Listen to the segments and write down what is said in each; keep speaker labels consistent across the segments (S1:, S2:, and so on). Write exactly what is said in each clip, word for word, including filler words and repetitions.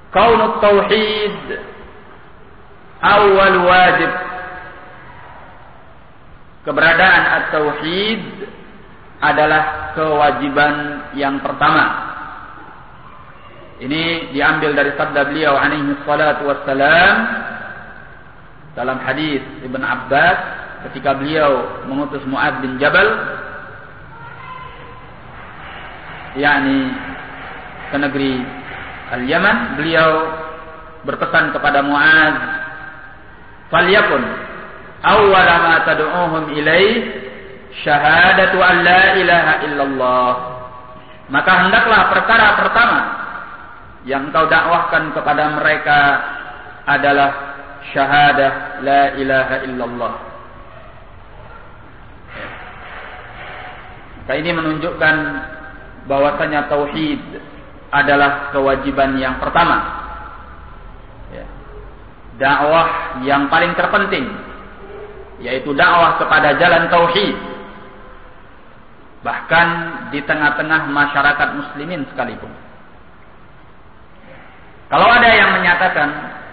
S1: kaunut tauhid awal wajib. Keberadaan at-tauhid adalah kewajiban yang pertama. Ini diambil dari sabda beliau alaihi salatu wassalam dalam hadis Ibn Abbas ketika beliau mengutus Mu'adz bin Jabal, yakni ke negeri Al-Yaman. Beliau berpesan kepada Mu'adz, "Falyakun awwala ma tad'uuhum ilaih syahadatu an la ilaha illallah." Maka hendaklah perkara pertama yang kau dakwahkan kepada mereka adalah syahadah la ilaha illallah. Maka ini menunjukkan bahwasanya tauhid adalah kewajiban yang pertama. Dakwah yang paling terpenting, yaitu dakwah kepada jalan tauhid. Bahkan di tengah-tengah masyarakat muslimin sekalipun. Kalau ada yang menyatakan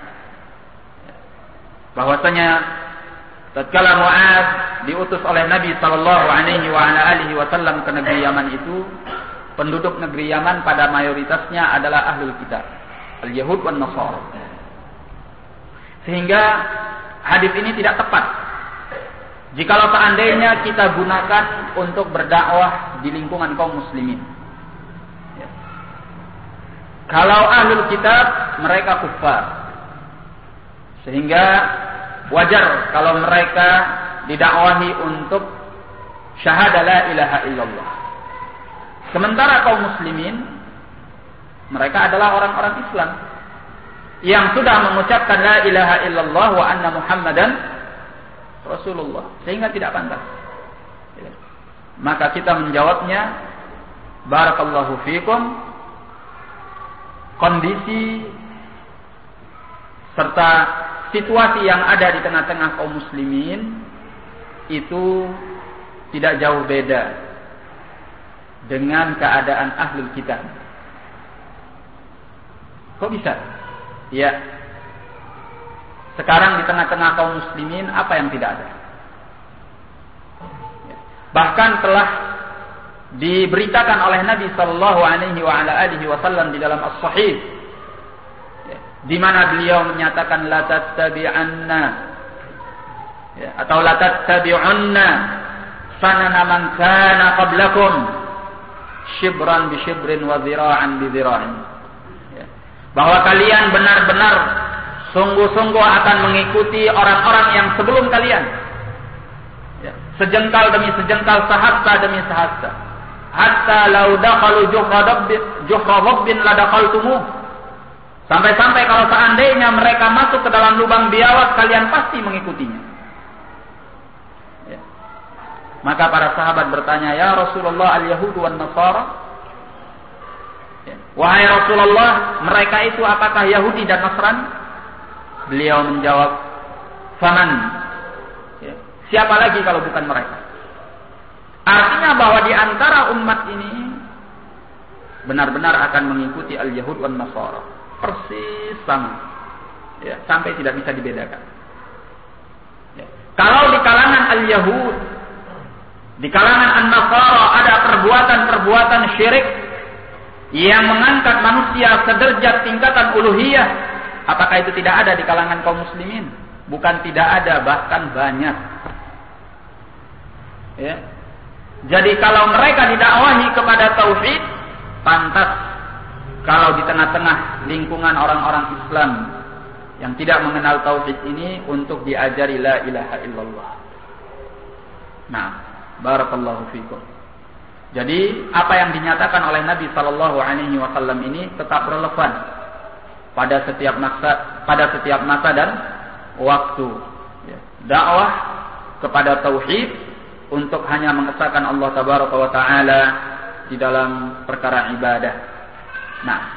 S1: bahwasanya tatkala Mu'adz diutus oleh Nabi sallallahu alaihi wa ala alihi wasallam ke negeri Yaman itu, penduduk negeri Yaman pada mayoritasnya adalah ahlul kitab, al-Yahud wan Nasara. Sehingga hadis ini tidak tepat jikalau seandainya kita gunakan untuk berdakwah di lingkungan kaum muslimin. Kalau ahlul kitab mereka kufar, sehingga wajar kalau mereka didakwahi untuk syahadah la ilaha illallah. Sementara kaum muslimin mereka adalah orang-orang Islam yang sudah mengucapkan la ilaha illallah wa anna Muhammadan Rasulullah, sehingga tidak pantas. Maka kita menjawabnya, barakallahu fikum. Kondisi serta situasi yang ada di tengah-tengah kaum muslimin itu tidak jauh beda dengan keadaan ahlul kitab. Kok bisa? Ya. Sekarang di tengah-tengah kaum muslimin apa yang tidak ada? Bahkan telah diberitakan oleh Nabi sallallahu alaihi wa ala alihi wasallam di dalam as-sahih, di mana beliau menyatakan la tattabi'anna ya, atau la tattabi'unna sanana man kana qablakum shibran bi shibrin wa dhira'an bi dhira'in, ya, bahwa kalian benar-benar sungguh-sungguh akan mengikuti orang-orang yang sebelum kalian, ya, sejengkal demi sejengkal, sehasta demi sehasta. Hatta lau dakhalu juhra rabbin la dakhaltumuh. Sampai-sampai kalau seandainya mereka masuk ke dalam lubang biawak, kalian pasti mengikutinya. Ya. Maka para sahabat bertanya, ya Rasulullah, al-Yahudu wan Nasara? Ya. Wahai Rasulullah, mereka itu apakah Yahudi dan Nasrani? Beliau menjawab, faman? Ya. Siapa lagi kalau bukan mereka? Artinya bahwa di antara umat ini benar-benar akan mengikuti al-Yahud wan Nasara. Persis sama. Ya, sampai tidak bisa dibedakan. Ya. Kalau di kalangan al-Yahud, di kalangan an-Nasara ada perbuatan-perbuatan syirik yang mengangkat manusia sederajat tingkatan uluhiyah, apakah itu tidak ada di kalangan kaum muslimin? Bukan tidak ada, bahkan banyak. Ya. Jadi kalau mereka didakwahi kepada tauhid, pantas kalau di tengah-tengah lingkungan orang-orang Islam yang tidak mengenal tauhid ini untuk diajari la ilaha illallah. Nah, barakallahu fikum. Jadi apa yang dinyatakan oleh Nabi sallallahu alaihi wasallam ini tetap relevan pada setiap masa, pada setiap masa dan waktu. Dakwah kepada tauhid untuk hanya mengesahkan Allah tabaraka wa taala di dalam perkara ibadah. Nah,